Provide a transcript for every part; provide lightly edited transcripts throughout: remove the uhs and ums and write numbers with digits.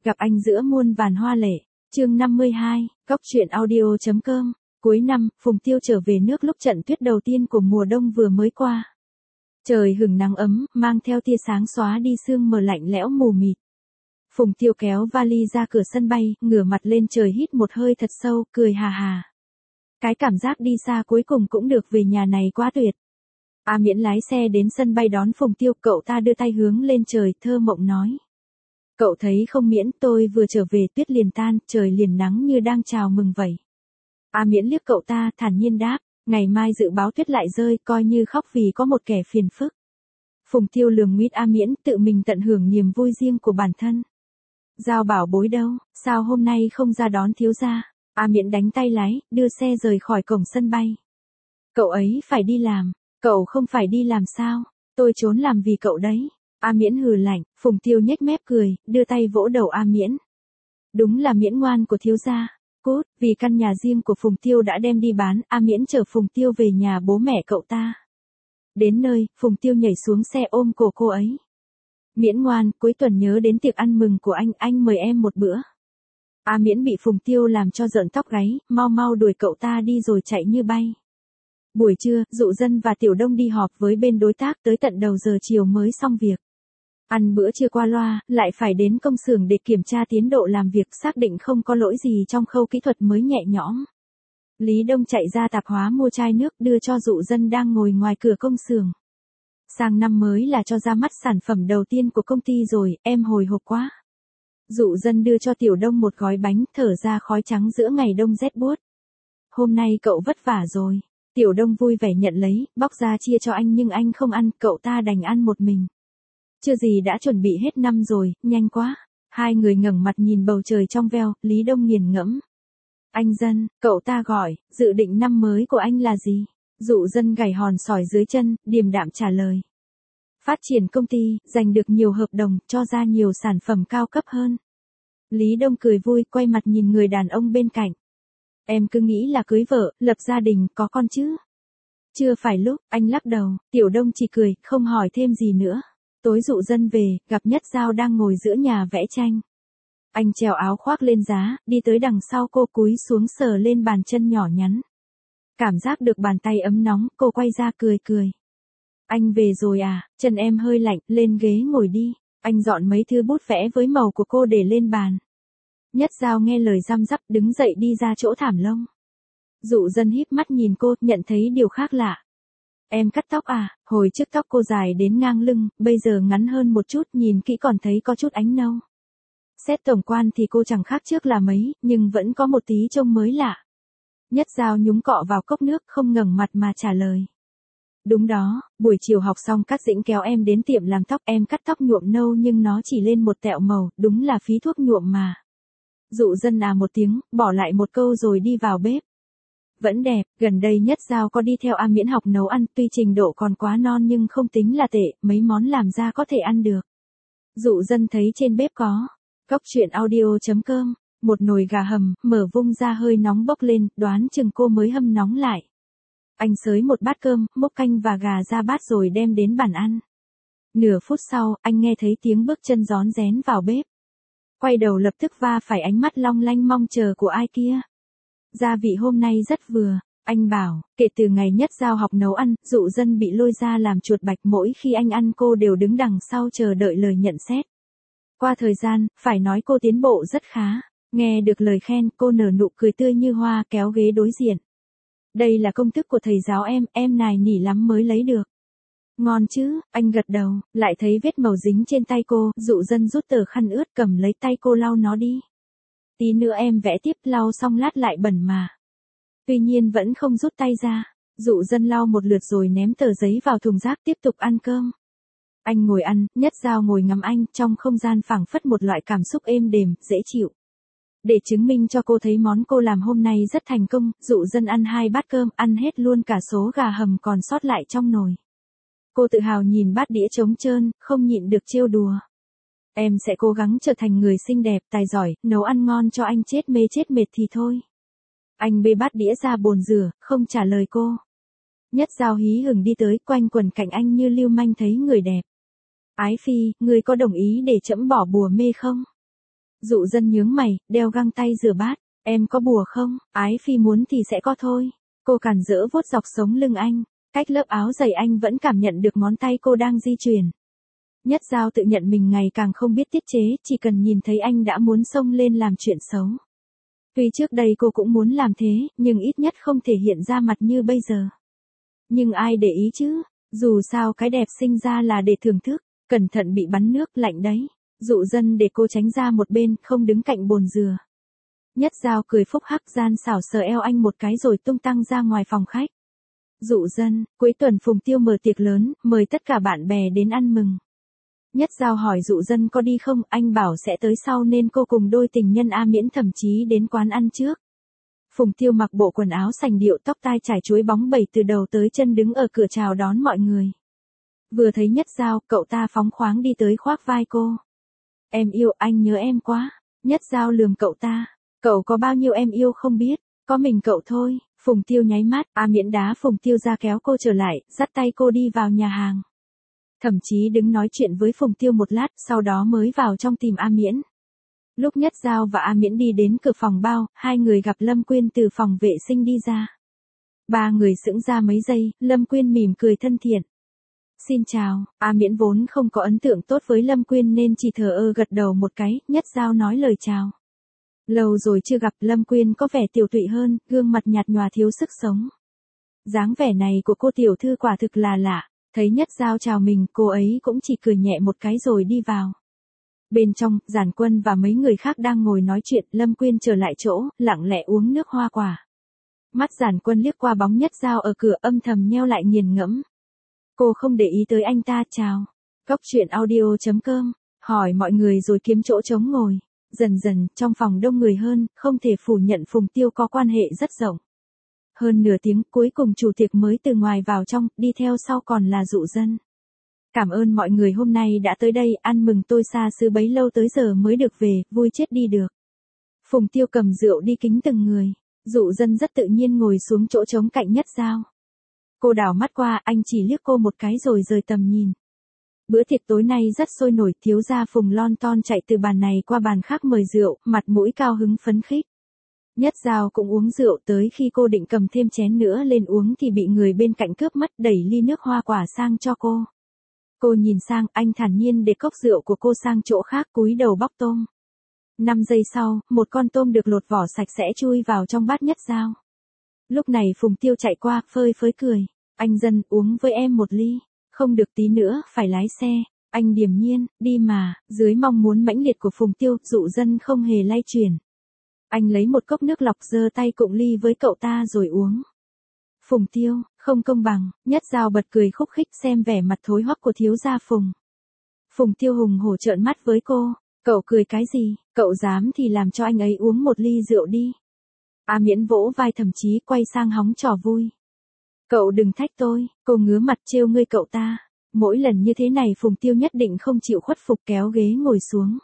gặp anh giữa muôn vàn hoa lệ. Chương 52, Cóc truyện audio.com. Cuối năm, Phùng Tiêu trở về nước lúc trận tuyết đầu tiên của mùa đông vừa mới qua. Trời hửng nắng ấm, mang theo tia sáng xóa đi sương mờ lạnh lẽo mù mịt. Phùng Tiêu kéo vali ra cửa sân bay, ngửa mặt lên trời hít một hơi thật sâu, cười hà hà. Cái cảm giác đi xa cuối cùng cũng được về nhà này quá tuyệt. A Miễn lái xe đến sân bay đón Phùng Tiêu, cậu ta đưa tay hướng lên trời, thơ mộng nói. Cậu thấy không Miễn, tôi vừa trở về tuyết liền tan, trời liền nắng như đang chào mừng vậy. A Miễn liếc cậu ta, thản nhiên đáp, ngày mai dự báo tuyết lại rơi, coi như khóc vì có một kẻ phiền phức. Phùng Tiêu lườm nguyết A Miễn, tự mình tận hưởng niềm vui riêng của bản thân. Giao bảo bối đâu, sao hôm nay không ra đón thiếu gia? A Miễn đánh tay lái, đưa xe rời khỏi cổng sân bay. Cậu ấy phải đi làm, cậu không phải đi làm sao? Tôi trốn làm vì cậu đấy. A Miễn hừ lạnh, Phùng Tiêu nhếch mép cười, đưa tay vỗ đầu A Miễn. Đúng là Miễn ngoan của thiếu gia. Cút, vì căn nhà riêng của Phùng Tiêu đã đem đi bán, A Miễn chở Phùng Tiêu về nhà bố mẹ cậu ta. Đến nơi, Phùng Tiêu nhảy xuống xe ôm cổ cô ấy. Miễn ngoan, cuối tuần nhớ đến tiệc ăn mừng của anh mời em một bữa. A Miễn bị Phùng Tiêu làm cho rợn tóc gáy, mau mau đuổi cậu ta đi rồi chạy như bay. Buổi trưa, Dụ Dân và Tiểu Đông đi họp với bên đối tác tới tận đầu giờ chiều mới xong việc. Ăn bữa trưa qua loa, lại phải đến công xưởng để kiểm tra tiến độ làm việc, xác định không có lỗi gì trong khâu kỹ thuật mới nhẹ nhõm. Lý Đông chạy ra tạp hóa mua chai nước đưa cho Dụ Dân đang ngồi ngoài cửa công xưởng. Sang năm mới là cho ra mắt sản phẩm đầu tiên của công ty rồi, em hồi hộp quá. Dụ Dân đưa cho Tiểu Đông một gói bánh, thở ra khói trắng giữa ngày đông rét buốt. Hôm nay cậu vất vả rồi. Tiểu Đông vui vẻ nhận lấy, bóc ra chia cho anh nhưng anh không ăn, cậu ta đành ăn một mình. Chưa gì đã chuẩn bị hết năm rồi, nhanh quá. Hai người ngẩng mặt nhìn bầu trời trong veo, Lý Đông nghiền ngẫm. Anh Dân, cậu ta gọi, dự định năm mới của anh là gì? Dụ Dân gảy hòn sỏi dưới chân, điềm đạm trả lời. Phát triển công ty, giành được nhiều hợp đồng, cho ra nhiều sản phẩm cao cấp hơn. Lý Đông cười vui, quay mặt nhìn người đàn ông bên cạnh. Em cứ nghĩ là cưới vợ, lập gia đình, có con chứ? Chưa phải lúc, anh lắc đầu, Tiểu Đông chỉ cười, không hỏi thêm gì nữa. Tối Dụ Dân về, gặp Nhất Giao đang ngồi giữa nhà vẽ tranh. Anh trèo áo khoác lên giá, đi tới đằng sau cô cúi xuống sờ lên bàn chân nhỏ nhắn. Cảm giác được bàn tay ấm nóng, cô quay ra cười cười. Anh về rồi à, chân em hơi lạnh, lên ghế ngồi đi. Anh dọn mấy thứ bút vẽ với màu của cô để lên bàn. Nhất Giao nghe lời răm rắp đứng dậy đi ra chỗ thảm lông. Dụ Dân híp mắt nhìn cô, nhận thấy điều khác lạ. Em cắt tóc à, hồi trước tóc cô dài đến ngang lưng, bây giờ ngắn hơn một chút, nhìn kỹ còn thấy có chút ánh nâu. Xét tổng quan thì cô chẳng khác trước là mấy, nhưng vẫn có một tí trông mới lạ. Nhất Giao nhúng cọ vào cốc nước, không ngẩng mặt mà trả lời. Đúng đó, buổi chiều học xong Cát Dĩnh kéo em đến tiệm làm tóc, em cắt tóc nhuộm nâu nhưng nó chỉ lên một tẹo màu, đúng là phí thuốc nhuộm mà. Dụ Dân à một tiếng, bỏ lại một câu rồi đi vào bếp. Vẫn đẹp, gần đây Nhất Giao có đi theo A Miễn học nấu ăn, tuy trình độ còn quá non nhưng không tính là tệ, mấy món làm ra có thể ăn được. Dụ Dân thấy trên bếp có Cóc truyện audio.com, một nồi gà hầm, mở vung ra hơi nóng bốc lên, đoán chừng cô mới hâm nóng lại. Anh xới một bát cơm, múc canh và gà ra bát rồi đem đến bàn ăn. Nửa phút sau, anh nghe thấy tiếng bước chân rón rén vào bếp. Quay đầu lập tức va phải ánh mắt long lanh mong chờ của ai kia. Gia vị hôm nay rất vừa, anh bảo, kể từ ngày Nhất Giao học nấu ăn, Dụ Dân bị lôi ra làm chuột bạch, mỗi khi anh ăn cô đều đứng đằng sau chờ đợi lời nhận xét. Qua thời gian, phải nói cô tiến bộ rất khá, nghe được lời khen, cô nở nụ cười tươi như hoa kéo ghế đối diện. Đây là công thức của thầy giáo em nài nỉ lắm mới lấy được. Ngon chứ, anh gật đầu, lại thấy vết màu dính trên tay cô, Dụ Dân rút tờ khăn ướt cầm lấy tay cô lau nó đi. Tí nữa em vẽ tiếp, lau xong lát lại bẩn mà. Tuy nhiên vẫn không rút tay ra, Dụ Dân lau một lượt rồi ném tờ giấy vào thùng rác tiếp tục ăn cơm. Anh ngồi ăn, Nhất Giao ngồi ngắm anh, trong không gian phảng phất một loại cảm xúc êm đềm, dễ chịu. Để chứng minh cho cô thấy món cô làm hôm nay rất thành công, Dụ Dân ăn 2 bát cơm, ăn hết luôn cả số gà hầm còn sót lại trong nồi. Cô tự hào nhìn bát đĩa trống trơn, không nhịn được trêu đùa. Em sẽ cố gắng trở thành người xinh đẹp, tài giỏi, nấu ăn ngon cho anh chết mê chết mệt thì thôi. Anh bê bát đĩa ra bồn rửa, không trả lời cô. Nhất Giao hí hửng đi tới, quanh quần cạnh anh như lưu manh thấy người đẹp. Ái phi, ngươi có đồng ý để trẫm bỏ bùa mê không? Dụ Dân nhướng mày, đeo găng tay rửa bát. Em có bùa không? Ái phi muốn thì sẽ có thôi. Cô cản rỡ vuốt dọc sống lưng anh. Cách lớp áo dày anh vẫn cảm nhận được ngón tay cô đang di chuyển. Nhất Giao tự nhận mình ngày càng không biết tiết chế, chỉ cần nhìn thấy anh đã muốn xông lên làm chuyện xấu. Tuy trước đây cô cũng muốn làm thế, nhưng ít nhất không thể hiện ra mặt như bây giờ. Nhưng ai để ý chứ, dù sao cái đẹp sinh ra là để thưởng thức, cẩn thận bị bắn nước lạnh đấy. Dụ Dân để cô tránh ra một bên, không đứng cạnh bồn dừa. Nhất Giao cười phúc hắc gian xảo sờ eo anh một cái rồi tung tăng ra ngoài phòng khách. Dụ Dân, cuối tuần Phùng Tiêu mở tiệc lớn, mời tất cả bạn bè đến ăn mừng. Nhất Giao hỏi Dụ Dân có đi không, anh bảo sẽ tới sau nên cô cùng đôi tình nhân A Miễn thậm chí đến quán ăn trước. Phùng Tiêu mặc bộ quần áo sành điệu, tóc tai trải chuối bóng bẩy từ đầu tới chân, đứng ở cửa chào đón mọi người. Vừa thấy Nhất Giao, cậu ta phóng khoáng đi tới khoác vai cô. Em yêu, anh nhớ em quá. Nhất Giao lườm cậu ta. Cậu có bao nhiêu em yêu không biết, có mình cậu thôi. Phùng Tiêu nháy mắt, A Miễn đá Phùng Tiêu ra kéo cô trở lại, dắt tay cô đi vào nhà hàng. Thậm chí đứng nói chuyện với Phùng Tiêu một lát, sau đó mới vào trong tìm A Miễn. Lúc Nhất Giao và A Miễn đi đến cửa phòng bao, hai người gặp Lâm Quyên từ phòng vệ sinh đi ra. Ba người sững ra mấy giây, Lâm Quyên mỉm cười thân thiện. Xin chào, A Miễn vốn không có ấn tượng tốt với Lâm Quyên nên chỉ thờ ơ gật đầu một cái, Nhất Giao nói lời chào. Lâu rồi chưa gặp, Lâm Quyên có vẻ tiều tụy hơn, gương mặt nhạt nhòa thiếu sức sống. Dáng vẻ này của cô tiểu thư quả thực là lạ, thấy Nhất Giao chào mình, cô ấy cũng chỉ cười nhẹ một cái rồi đi vào. Bên trong, Giản Quân và mấy người khác đang ngồi nói chuyện, Lâm Quyên trở lại chỗ, lặng lẽ uống nước hoa quả. Mắt Giản Quân liếc qua bóng Nhất Giao ở cửa, âm thầm nheo lại nghiền ngẫm. Cô không để ý tới anh ta, chào. Góc chuyện audio.com, hỏi mọi người rồi kiếm chỗ trống ngồi. Dần dần, trong phòng đông người hơn, không thể phủ nhận Phùng Tiêu có quan hệ rất rộng. Hơn nửa tiếng, cuối cùng chủ tiệc mới từ ngoài vào trong, đi theo sau còn là Dụ Dân. Cảm ơn mọi người hôm nay đã tới đây, ăn mừng tôi xa xứ bấy lâu tới giờ mới được về, vui chết đi được. Phùng Tiêu cầm rượu đi kính từng người. Dụ Dân rất tự nhiên ngồi xuống chỗ trống cạnh Nhất Giao. Cô đảo mắt qua, anh chỉ liếc cô một cái rồi rời tầm nhìn. Bữa tiệc tối nay rất sôi nổi, thiếu gia Phùng lon ton chạy từ bàn này qua bàn khác mời rượu, mặt mũi cao hứng phấn khích. Nhất Giao cũng uống rượu, tới khi cô định cầm thêm chén nữa lên uống thì bị người bên cạnh cướp mất, đẩy ly nước hoa quả sang cho cô. Cô nhìn sang, anh thản nhiên để cốc rượu của cô sang chỗ khác, cúi đầu bóc tôm. 5 giây sau, một con tôm được lột vỏ sạch sẽ chui vào trong bát Nhất Giao. Lúc này Phùng Tiêu chạy qua, phơi phới cười. Anh Dân, uống với em một ly. Không được, tí nữa, phải lái xe. Anh điềm nhiên, đi mà. Dưới mong muốn mãnh liệt của Phùng Tiêu, Dụ Dân không hề lay chuyển. Anh lấy một cốc nước lọc, giơ tay cụng ly với cậu ta rồi uống. Phùng Tiêu, không công bằng. Nhất Giao bật cười khúc khích xem vẻ mặt thối hoắc của thiếu gia Phùng. Phùng Tiêu hùng hổ trợn mắt với cô. Cậu cười cái gì, cậu dám thì làm cho anh ấy uống một ly rượu đi. A Miễn vỗ vai, thậm chí quay sang hóng trò vui. Cậu đừng thách tôi, cô ngứa mặt trêu ngươi cậu ta. Mỗi lần như thế này Phùng Tiêu nhất định không chịu khuất phục, kéo ghế ngồi xuống.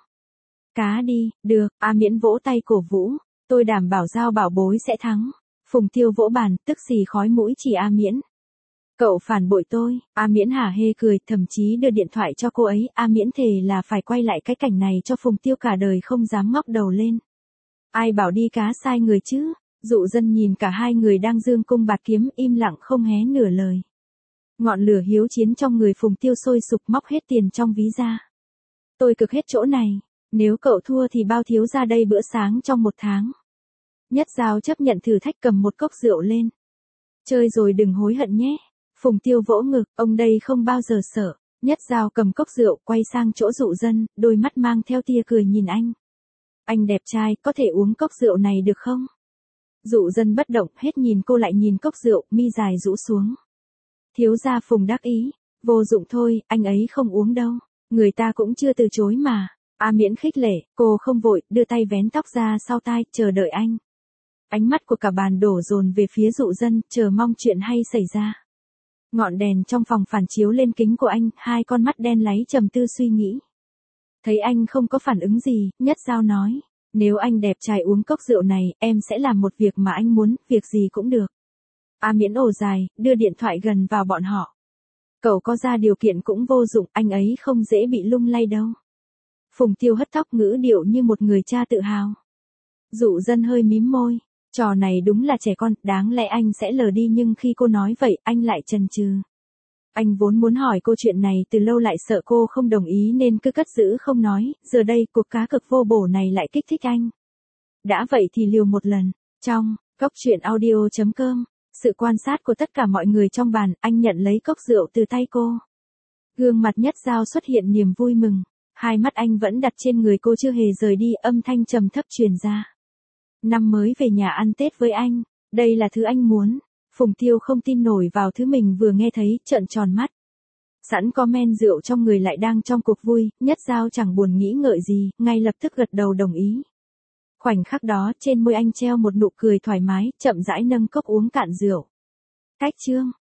Cá đi, được, A Miễn vỗ tay cổ vũ. Tôi đảm bảo Giao bảo bối sẽ thắng. Phùng Tiêu vỗ bàn, tức xì khói mũi chỉ A Miễn. Cậu phản bội tôi. A Miễn hả hê cười, thậm chí đưa điện thoại cho cô ấy. A Miễn thề là phải quay lại cái cảnh này cho Phùng Tiêu cả đời không dám ngóc đầu lên. Ai bảo đi cá sai người chứ? Dụ Dân nhìn cả hai người đang dương cung bạt kiếm, im lặng không hé nửa lời. Ngọn lửa hiếu chiến trong người Phùng Tiêu sôi sục, móc hết tiền trong ví ra. Tôi cực hết chỗ này. Nếu cậu thua thì bao thiếu ra đây bữa sáng trong 1 tháng. Nhất Giao chấp nhận thử thách, cầm một cốc rượu lên. Chơi rồi đừng hối hận nhé. Phùng Tiêu vỗ ngực, ông đây không bao giờ sợ. Nhất Giao cầm cốc rượu, quay sang chỗ Dụ Dân, đôi mắt mang theo tia cười nhìn anh. Anh đẹp trai, có thể uống cốc rượu này được không? Dụ Dân bất động, hết nhìn cô lại nhìn cốc rượu, mi dài rũ xuống. Thiếu gia Phùng đắc ý. Vô dụng thôi, anh ấy không uống đâu. Người ta cũng chưa từ chối mà. A Miễn khích lệ, cô không vội, đưa tay vén tóc ra sau tai, chờ đợi anh. Ánh mắt của cả bàn đổ dồn về phía Dụ Dân, chờ mong chuyện hay xảy ra. Ngọn đèn trong phòng phản chiếu lên kính của anh, hai con mắt đen láy trầm tư suy nghĩ. Thấy anh không có phản ứng gì, Nhất Giao nói. Nếu anh đẹp trai uống cốc rượu này, em sẽ làm một việc mà anh muốn, việc gì cũng được. A Miễn ồ dài, đưa điện thoại gần vào bọn họ. Cậu có ra điều kiện cũng vô dụng, anh ấy không dễ bị lung lay đâu. Phùng Tiêu hất tóc ngữ điệu như một người cha tự hào. Dụ Dân hơi mím môi, trò này đúng là trẻ con, đáng lẽ anh sẽ lờ đi nhưng khi cô nói vậy, anh lại chần chừ. Anh vốn muốn hỏi cô chuyện này từ lâu lại sợ cô không đồng ý nên cứ cất giữ không nói, giờ đây cuộc cá cược vô bổ này lại kích thích anh. Đã vậy thì liều một lần. Trong cốc truyện audio.com, sự quan sát của tất cả mọi người trong bàn, anh nhận lấy cốc rượu từ tay cô. Gương mặt Nhất Giao xuất hiện niềm vui mừng, hai mắt anh vẫn đặt trên người cô chưa hề rời đi, âm thanh trầm thấp truyền ra. Năm mới về nhà ăn Tết với anh, đây là thứ anh muốn. Phùng Tiêu không tin nổi vào thứ mình vừa nghe thấy, trợn tròn mắt. Sẵn có men rượu trong người lại đang trong cuộc vui, Nhất Giao chẳng buồn nghĩ ngợi gì, ngay lập tức gật đầu đồng ý. Khoảnh khắc đó, trên môi anh treo một nụ cười thoải mái, chậm rãi nâng cốc uống cạn rượu. Cách chương